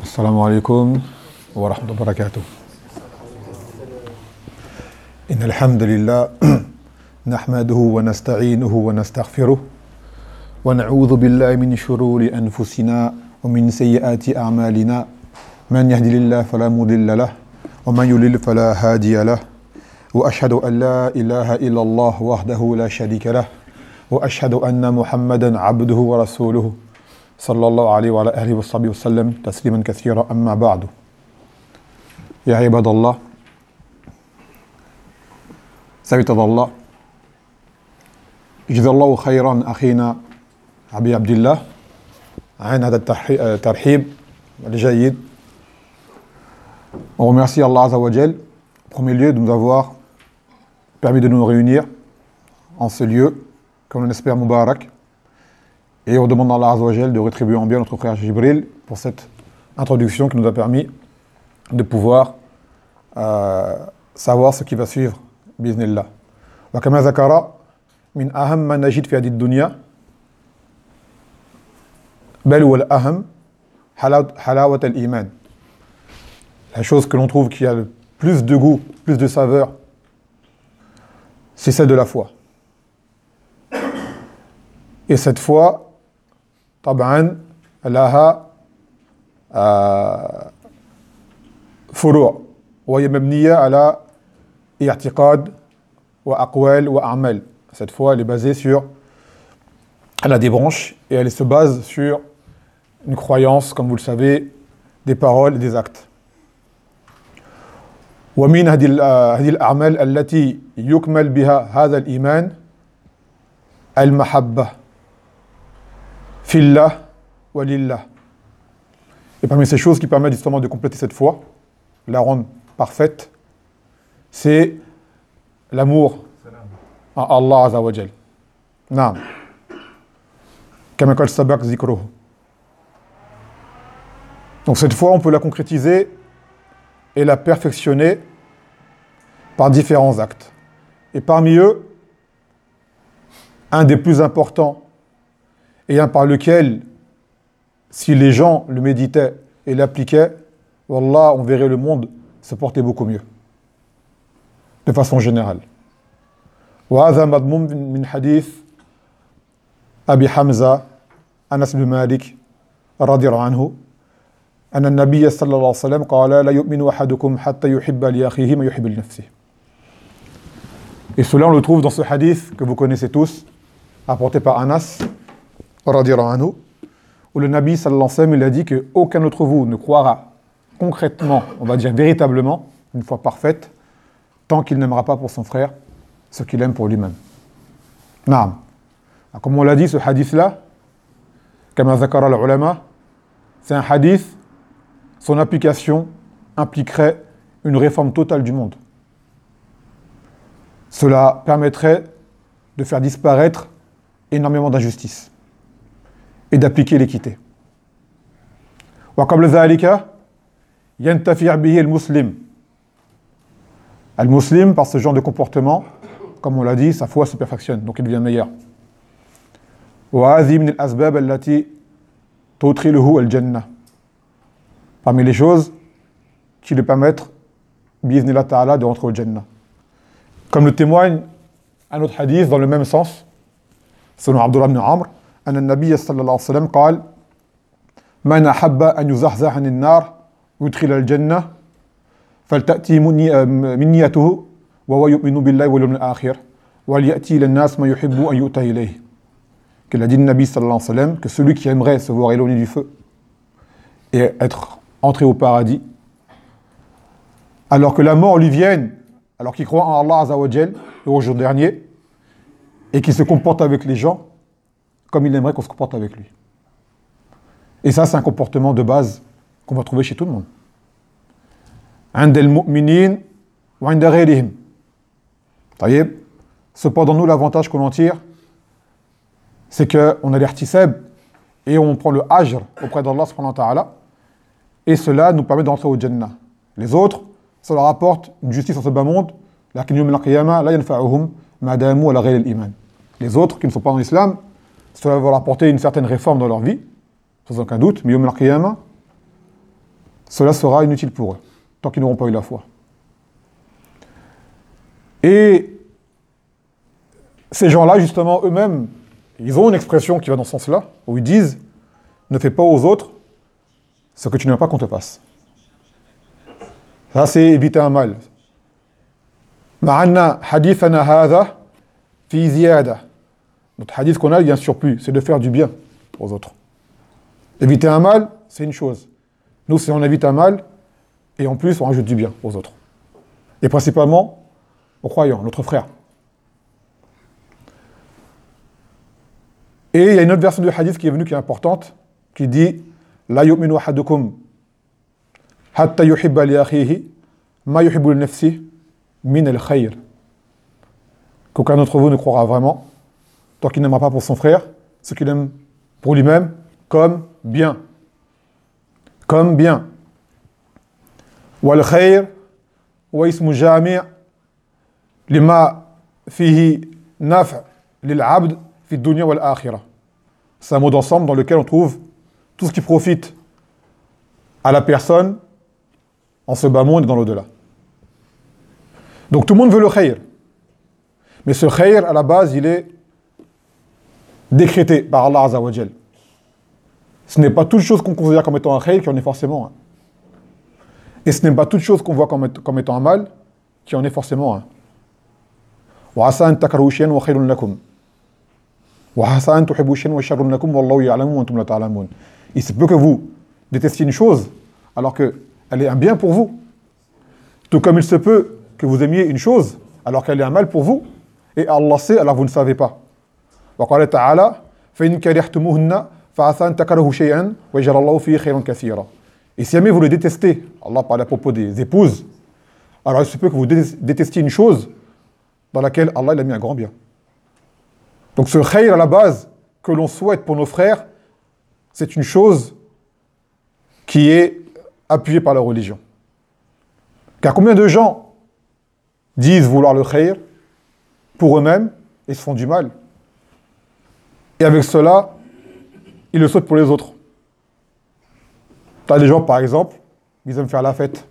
السلام عليكم ورحمة الله وبركاته. إن الحمد لله نحمده ونستعينه ونستغفره ونعوذ بالله من شرور أنفسنا ومن سيئات أعمالنا من يهدي الله فلا مضل له ومن يضلل فلا هادي له وأشهد أن لا إله إلا الله وحده لا شريك له وأشهد أن محمدا عبده ورسوله صلى الله عليه وعلى آله وصحبه وسلم تسليما كثيرا أما بعد. يا عباد الله سبيت الله جزا الله خيرا أخينا أبي عبد الله عن هذا الترحيب الجيد. On remercie Allah Azza wa Jal, en premier lieu, de nous avoir permis de nous réunir en ce lieu, comme on espère Moubarak. Et on demande à Allah Azza wa Jal de rétribuer en bien notre frère Jibril pour cette introduction qui nous a permis de pouvoir savoir ce qui va suivre, bi'idhnillah. Wa kama zakara min aham ma najid fi hadhihi ad-dunya bal wal aham halawat al-iman. La chose que l'on trouve qui a le plus de goût, plus de saveur, c'est celle de la foi. Et cette foi, طبعا لها فروع وهي مبنية على اعتقاد وأقوال وأعمال. Cette foi, elle est basée sur, elle a des branches et elle se base sur une croyance, comme vous le savez, des paroles et des actes. ومن هذه الأعمال التي يكمل بها هذا الإيمان المحبة fillah wa lillah. Et parmi ces choses qui permettent justement de compléter cette foi, la rendre parfaite, c'est l'amour à Allah Azza wa Jal. Naam. Kama qala sabaq zikruhu. Donc cette foi, on peut la concrétiser et la perfectionner par différents actes. Et parmi eux, un des plus importants et un par lequel, si les gens le méditaient et l'appliquaient, wallah, on verrait le monde se porter beaucoup mieux, de façon générale. وهذا مضمون من حديث أبي حمزة أنس بن مالك رضي الله عنه أن النبي صلى الله عليه وسلم قال لا يؤمن أحدكم حتى يحب لأخيه ما يحب لنفسه. Et cela on le trouve dans ce hadith que vous connaissez tous, apporté par Anas radiyallahu anhu, où le Nabi sallallahu alayhi wa sallam il a dit que aucun d'entre vous ne croira concrètement, on va dire véritablement, une foi parfaite, tant qu'il n'aimera pas pour son frère ce qu'il aime pour lui-même. Naam. Comme on l'a dit, ce hadith-là, kama zakara al-ulama, c'est un hadith, son application impliquerait une réforme totale du monde. Cela permettrait de faire disparaître énormément d'injustices et d'appliquer l'équité. وقبل ذلك ينتفع به المسلم. Al-Muslim, par ce genre de comportement, comme on l'a dit, sa foi se perfectionne, donc il devient meilleur. وهذه من الأسباب التي تدخله الجنة. Parmi les choses qui lui permettent, bi'idhnillah ta'ala, de rentrer au Jannah. Comme le témoigne un autre hadith dans le même sens, selon Abdullah ibn Amr, أن النبي صلى الله عليه وسلم قال من أحب أن يزحزح عن النار ويدخل الجنة فلتأتي منيته وهو يؤمن بالله واليوم الآخر وليأتي إلى الناس ما يحب أن يؤتى إليه. Qu'il a dit le Nabi sallallahu alayhi wa sallam que celui qui aimerait se voir éloigné du feu et être entré au paradis, alors que la mort lui vienne, alors qu'il croit en Allah Azza wa Jal au jour dernier et qu'il se comporte avec les gens comme il aimerait qu'on se comporte avec lui. Et ça, c'est un comportement de base qu'on va trouver chez tout le monde. عند المؤمنين وعند غيرهم. طيب. Cependant, nous, l'avantage que l'on tire, c'est qu'on a l'ihtisab et on prend le ajr auprès d'Allah subhanahu wa ta'ala et cela nous permet d'entrer au Jannah. Les autres, ça leur apporte une justice en ce bas monde, lakin yawm al-qiyamah la yanfa'uhum ma damu ala ghayr al-iman. Les autres qui ne sont pas dans l'islam, cela va leur apporter une certaine réforme dans leur vie, sans aucun doute, mais Yawm al-Qiyamah, cela sera inutile pour eux, tant qu'ils n'auront pas eu la foi. Et ces gens-là, justement, eux-mêmes, ils ont une expression qui va dans ce sens-là, où ils disent « Ne fais pas aux autres ce que tu n'aimes pas qu'on te passe ». Ça, c'est éviter un mal. Ma'anna hadithana hadha fi ziyada. Notre hadith qu'on a, il y a un surplus, c'est de faire du bien aux autres. Éviter un mal, c'est une chose. Nous, c'est on évite un mal, et en plus, on rajoute du bien aux autres. Et principalement, aux croyants, notre frère. Et il y a une autre version du hadith qui est venue, qui est importante, qui dit « La yu'minu ahadukum hatta yuhibba li akhihi ma yuhibbu li nafsihi min al-khayr » Qu'aucun d'entre vous ne croira vraiment, tant qu'il n'aimera pas pour son frère, ce qu'il aime pour lui-même, comme bien. Comme bien. Wal khayr wa ismu jami' lima fihi naf' lil 'abd fi dunya wal akhirah. C'est un mot d'ensemble dans lequel on trouve tout ce qui profite à la personne en ce bas monde et dans l'au-delà. Donc tout le monde veut le khayr. Mais ce khayr, à la base, il est décrété par Allah Azza wa Jal. Ce n'est pas toute chose qu'on considère comme étant un khayr qui en est forcément un. Et ce n'est pas toute chose qu'on voit comme étant un mal qui en est forcément un. Wa asa an takrahu shay'an wa khayrun lakum. Wa asa an tuhibbu shay'an wa sharrun lakum wallahu ya'lamu wa antum la ta'lamun. Il se peut que vous détestiez une chose alors qu'elle est un bien pour vous. Tout comme il se peut que vous aimiez une chose alors qu'elle est un mal pour vous. Et Allah sait, alors vous ne savez pas. Wa qala ta'ala fa in karihtumuhunna fa asa an takrahu shay'an wa yaj'al Allahu fihi khayran kathira. Et si jamais vous le détestez, Allah parle à propos des épouses, alors il se peut que vous détestiez une chose dans laquelle Allah il a mis un grand bien. Donc ce khayr à la base que l'on souhaite pour nos frères, c'est une chose qui est appuyée par la religion. Car combien de gens disent vouloir le khayr pour eux-mêmes et se font du mal. Et avec cela, ils le souhaitent pour les autres. Tu as des gens, par exemple, ils aiment faire la fête.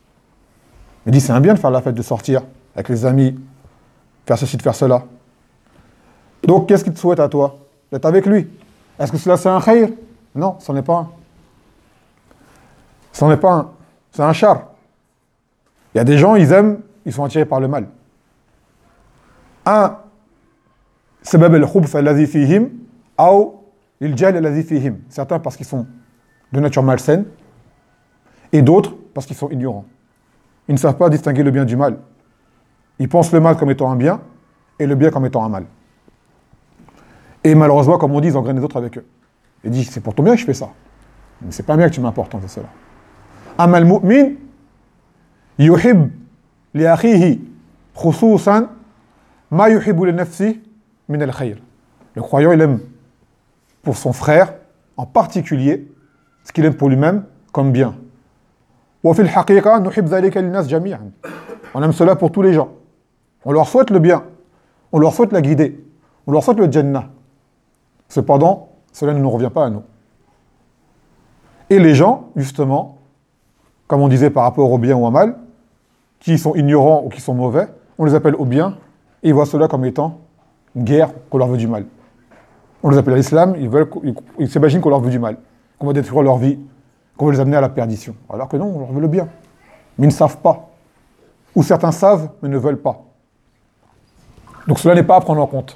Ils disent c'est un bien de faire la fête, de sortir avec les amis, faire ceci, de faire cela. Donc, qu'est-ce qu'il te souhaite à toi? D'être avec lui. Est-ce que cela c'est un khayr? Non, ce n'est pas un. Ce n'est pas un. C'est un char. Il y a des gens, ils aiment, ils sont attirés par le mal. Un, sabab al-khubth alladhi fihim, ou il-jal alladhi fihim. Certains parce qu'ils sont de nature malsaine, et d'autres parce qu'ils sont ignorants. Ils ne savent pas distinguer le bien du mal. Ils pensent le mal comme étant un bien, et le bien comme étant un mal. Et malheureusement, comme on dit, ils engrainent les autres avec eux. Ils disent, c'est pour ton bien que je fais ça. Mais c'est pas bien que tu m'importes de cela. Amal mu'min, yuhib li akhihi khususan ma yuhibu li nafsi min al-khayr. Le croyant, il aime pour son frère, en particulier, ce qu'il aime pour lui-même comme bien. Wa fil haqiqa nuhib dhalika lin-nas jami'an. On aime cela pour tous les gens. On leur souhaite le bien. On leur souhaite la guider. On leur souhaite le Jannah. Cependant, cela ne nous revient pas à nous. Et les gens, justement, comme on disait par rapport au bien ou au mal, qui sont ignorants ou qui sont mauvais, on les appelle au bien, et ils voient cela comme étant une guerre qu'on leur veut du mal. On les appelle à l'islam, ils s'imaginent qu'on leur veut du mal, qu'on va détruire leur vie, qu'on va les amener à la perdition. Alors que non, on leur veut le bien. Mais ils ne savent pas. Ou certains savent, mais ne veulent pas. Donc cela n'est pas à prendre en compte.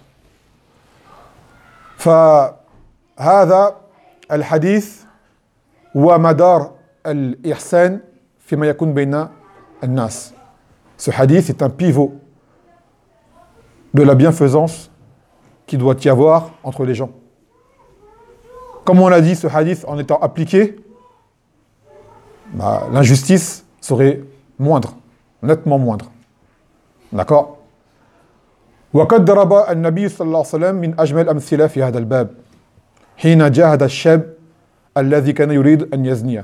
فهذا الحديث هو مدار الإحسان فيما يكون بين الناس. Ce hadith est un pivot de la bienfaisance qui doit y avoir entre les gens. Comme on l'a dit, ce hadith, en étant appliqué, l'injustice serait moindre, nettement moindre. D'accord? وقد ضرب النبي صلى الله عليه وسلم من أجمل الأمثلة في هذا الباب حين جاهد الشاب الذي كان يريد أن يزني.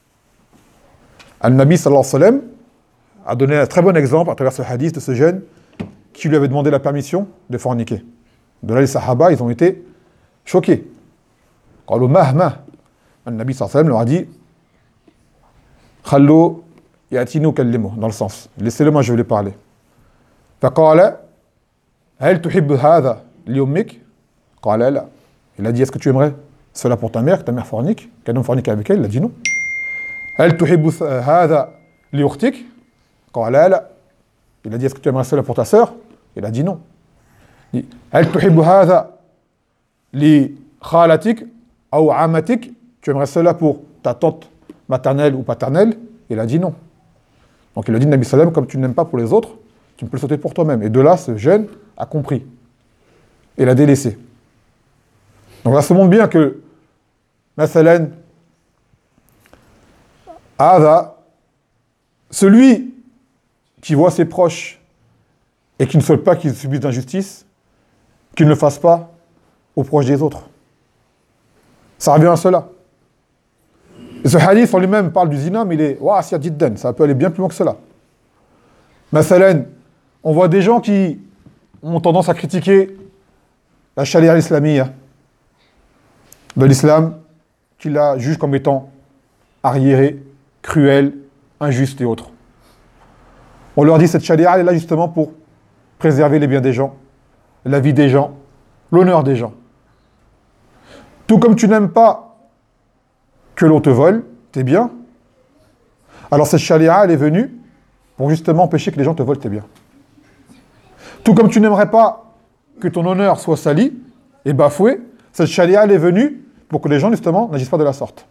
النبي صلى الله عليه وسلم a donné un très bon exemple à travers ce hadith de ce jeune qui lui avait demandé la permission de forniquer. De là, les sahaba, ils ont été choqués. قالوا مهما. النبي صلى الله عليه وسلم leur a dit Khallo yatinu kallimu, dans le sens. Laissez-le, moi je vais lui parler. Faqala, hal tuhibbu hadha li ummik? Qala la. Il a dit, est-ce que tu aimerais cela pour ta mère fornique, qu'un homme fornique avec elle? Il a dit non. Hal tuhibbu hadha li ukhtik? Qala la. Il a dit, est-ce que tu aimerais cela pour ta sœur? Il a dit non. Il dit, hal tuhibbu hadha li khalatik ou amatik? Tu aimerais cela pour ta tante maternelle ou paternelle? Il a dit non. Donc il a dit, Nabi Sallam, comme tu n'aimes pas pour les autres, tu peux le sauter pour toi-même. Et de là, ce jeune a compris. Et l'a délaissé. Donc là, ça montre bien que, Mathalan, Ada, celui qui voit ses proches et qui ne souhaite pas qu'ils subissent d'injustice, qu'il ne le fasse pas aux proches des autres. Ça revient à cela. Et ce hadith en lui-même parle du zina, mais il est wa'asiyat jiddan, ça peut aller bien plus loin que cela. Mathalan, on voit des gens qui ont tendance à critiquer la charia islamiyya de l'islam, qui la juge comme étant arriérée, cruelle, injuste et autres. On leur dit cette charia, elle est là justement pour préserver les biens des gens, la vie des gens, l'honneur des gens. Tout comme tu n'aimes pas que l'on te vole tes biens, alors cette charia, elle est venue pour justement empêcher que les gens te volent tes biens. Tout comme tu n'aimerais pas que ton honneur soit sali et bafoué, cette charia, elle est venue pour que les gens justement n'agissent pas de la sorte.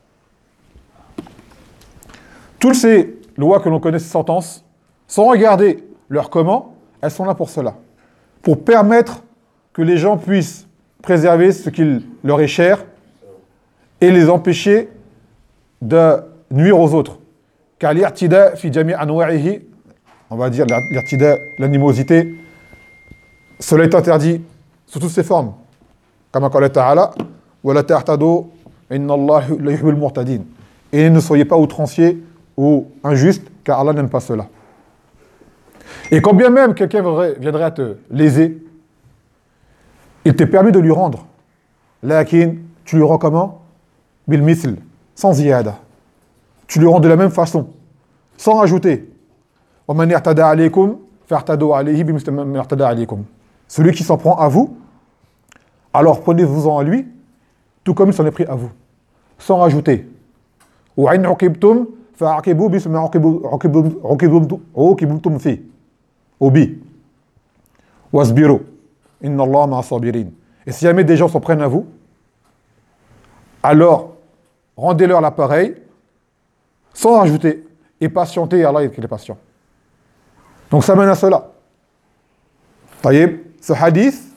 Toutes ces lois que l'on connaît, ces sentences, sans regarder leur comment, elles sont là pour cela. Pour permettre que les gens puissent préserver ce qui leur est cher et les empêcher de nuire aux autres. Car l'irtida fi jami' anwa'ihi, on va dire l'irtida, l'animosité, cela est interdit sous toutes ses formes. Comme qala ta'ala, wa la ta'tadu inna Allah la yuhibbul mu'tadin. Et ne soyez pas outranciers ou injustes, car Allah n'aime pas cela. Et quand bien même quelqu'un viendrait à te léser, il t'est permis de lui rendre. Lakin, tu lui rends comment? Bil misl, sans ziyada. Tu lui rends de la même façon, sans rajouter. Wa man i'tada alaykum fa'tadu alayhi bimithli ma i'tada alaykum. Celui qui s'en prend à vous, alors prenez-vous-en à lui, tout comme il s'en est pris à vous, sans rajouter. Wa in uqibtum fa'aqibu bimithli ma uqibtum fi. Obi. Wasbiru. Inna Allah ma'a sabirin. Et si jamais des gens s'en prennent à vous, alors rendez-leur l'appareil sans rajouter et patientez, Allah est patient. Donc ça mène à cela. Taïeb, ce hadith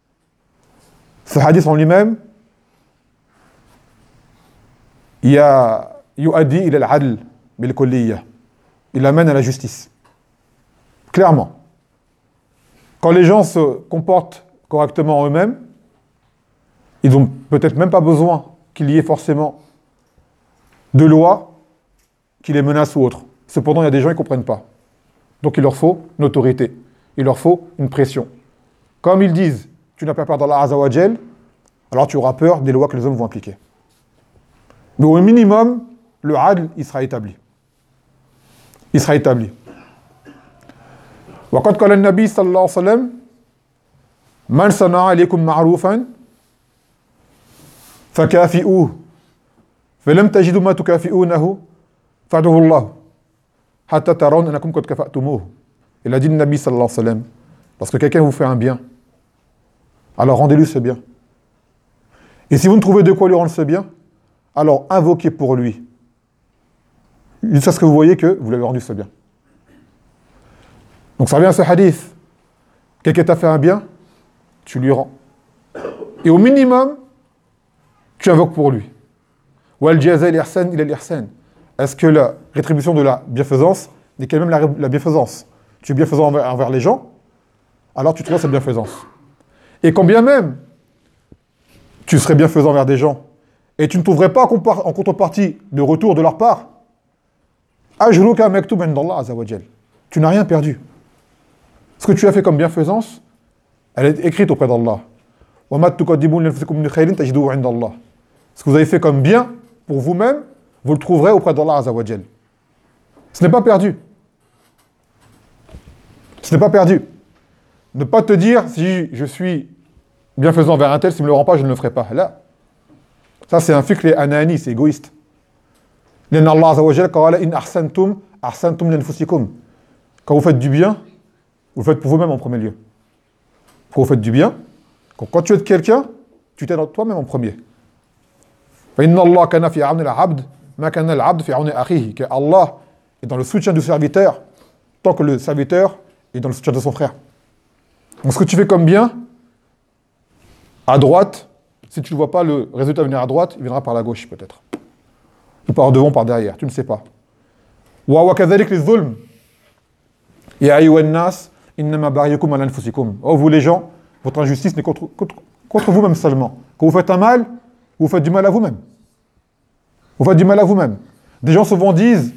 en lui-même, il y a yu'addi ila al-'adl bil kulliyya. Il amène à la justice. Clairement. Quand les gens se comportent correctement en eux-mêmes, ils n'ont peut-être même pas besoin qu'il y ait forcément de lois qui les menacent ou autres. Cependant, il y a des gens qui ne comprennent pas. Donc il leur faut une autorité. Il leur faut une pression. Comme ils disent, tu n'as pas peur d'Allah Azza wa Jal, alors tu auras peur des lois que les hommes vont appliquer. Mais au minimum, le adl, il sera établi. Il sera établi. وقد قال النبي صلى الله عليه وسلم من صنع عليكم معروفا فكافئوه فلم تجدوا ما تكافئونه فادعوا الله حتى ترون أنكم قد كفأتموه. Il a dit le Nabi sallallahu alayhi wa sallam, lorsque quelqu'un vous fait un bien, alors rendez-lui ce bien. Et si vous ne trouvez de quoi lui rendre ce bien, alors invoquez pour lui, jusqu'à ce que vous voyez que vous lui avez rendu ce bien. Donc ça revient à ce hadith. Quelqu'un t'a fait un bien, tu lui rends. Et au minimum, tu invoques pour lui. Wal jaza l'ihsan ila l'ihsan. Est-ce que la rétribution de la bienfaisance n'est quand même la bienfaisance? Tu es bienfaisant envers les gens, alors tu trouves cette bienfaisance. Et quand bien même tu serais bienfaisant envers des gens, et tu ne trouverais pas en contrepartie de retour de leur part, ajruka maktub indallah azza wa jal. Tu n'as rien perdu. Ce que tu as fait comme bienfaisance, elle est écrite auprès d'Allah. Ce que vous avez fait comme bien pour vous-même, vous le trouverez auprès d'Allah Azza wa Jal. Ce n'est pas perdu. Ce n'est pas perdu. Ne pas te dire, si je suis bienfaisant envers un tel, s'il ne me le rend pas, je ne le ferai pas. Là, ça c'est un fikr anani, c'est égoïste. L'Inna Allah Azza wa Jalla qala in ahsantum, ahsantum li anfusikum. Quand vous faites du bien, vous le faites pour vous-même en premier lieu. Quand vous faites du bien, quand tu aides quelqu'un, tu t'aides toi-même en premier. Inna Allah kana fi auni al-abd, ma kana al-abd fi auni akhihi. Que Allah est dans le soutien du serviteur, tant que le serviteur est dans le soutien de son frère. Donc ce que tu fais comme bien, à droite, si tu ne vois pas le résultat venir à droite, il viendra par la gauche peut-être. Ou par devant, par derrière, tu ne sais pas. Wa kadhalik liz-zulm. Ya ayyuhan nas, innama baghyukum ala anfusikum. Oh vous les gens, votre injustice n'est contre vous-même seulement. Quand vous faites un mal, vous faites du mal à vous-même. Vous faites du mal à vous-même. Des gens souvent disent,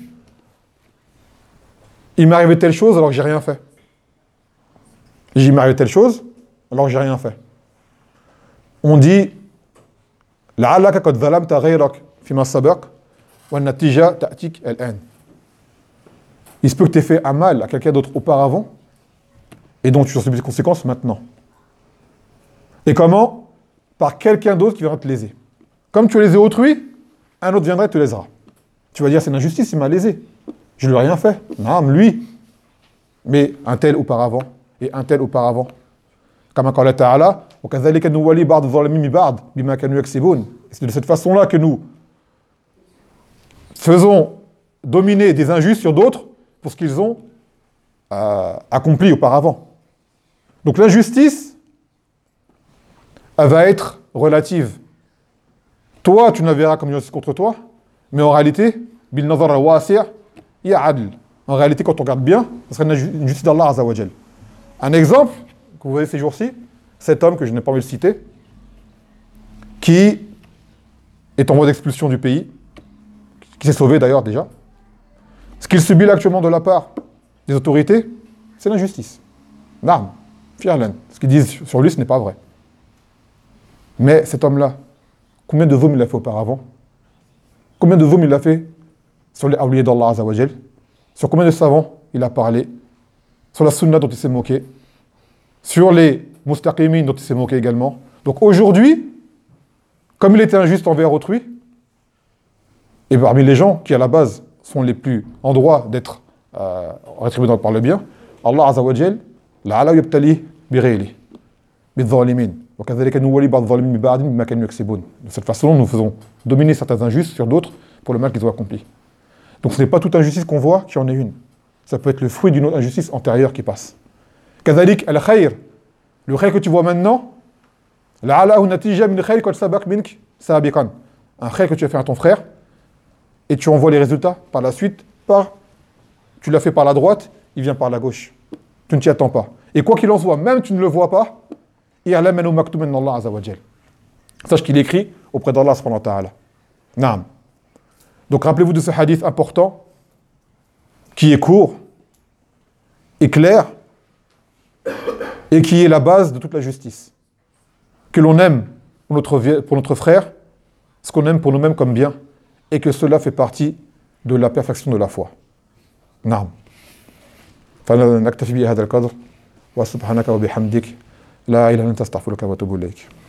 il m'est arrivé telle chose alors que j'ai rien fait. Il m'est arrivé telle chose alors que j'ai rien fait. On dit, la'allaka qad zalamta ghayrak fima sabaq wa an-natija ta'tik al-an. Il se peut que tu aies fait un mal à quelqu'un d'autre auparavant et donc tu en subis les conséquences maintenant. Et comment? Par quelqu'un d'autre qui viendra te léser. Comme tu as lésé autrui, un autre viendra et te lésera. Tu vas dire, c'est une injustice, il m'a lésé. Je ne lui ai rien fait. Non, lui. Mais un tel auparavant, et un tel auparavant. Comme qala ta'ala, وَكَذَلِكَ نُوَلِي بَعْضَ الظَّالِمِينَ بِبَعْضٍ بِمَا كَانُوا يَكْسِبُونَ. C'est de cette façon-là que nous faisons dominer des injustes sur d'autres pour ce qu'ils ont accompli auparavant. Donc l'injustice, elle va être relative. Toi, tu ne la verras comme une injustice contre toi, mais en réalité, bil nazar al-wasi' ya adl. En réalité, quand on regarde bien, ce serait une justice d'Allah Azza wa Jal. Un exemple que vous voyez ces jours-ci, cet homme que je n'ai pas envie de citer, qui est en voie d'expulsion du pays, qui s'est sauvé d'ailleurs déjà. Ce qu'il subit là actuellement de la part des autorités, c'est l'injustice. Narm, fi'lan. Ce qu'ils disent sur lui, ce n'est pas vrai. Mais cet homme-là, combien de zulm il a fait auparavant? Combien de zulm il a fait sur les awliya d'Allah Azza wa Jal? Sur combien de savants il a parlé? Sur la sunna dont il s'est moqué? Sur les mustaqimin dont il s'est moqué également? Donc aujourd'hui, comme il était injuste envers autrui, et parmi les gens qui à la base sont les plus en droit d'être rétribués par le bien, Allah Azza wa Jal, la'ala yabtali bi ghayri, bi dhalimin. De cette façon, nous faisons dominer certains injustes sur d'autres pour le mal qu'ils ont accompli. Donc ce n'est pas toute injustice qu'on voit qui en est une. Ça peut être le fruit d'une autre injustice antérieure qui passe. Kadhalik al-khayr, le khayr que tu vois maintenant, la'alahu natija min khayr qad sabaq mink sabiqan. Un khayr que tu as fait à ton frère, et tu en vois les résultats par la suite, tu l'as fait par la droite, il vient par la gauche. Tu ne t'y attends pas. Et quoi qu'il en soit, même tu ne le vois pas, sache qu'il écrit auprès d'Allah subhanahu wa ta'ala. Naam. Donc rappelez-vous de ce hadith important, qui est court, et clair, et qui est la base de toute la justice. Que l'on aime pour notre frère, ce qu'on aime pour nous-mêmes comme bien, et que cela fait partie de la perfection de la foi. Naam. فنكتفي بهذا القدر وسبحانك وبحمدك لا إله إلا أنت أستغفرك وأتوب إليك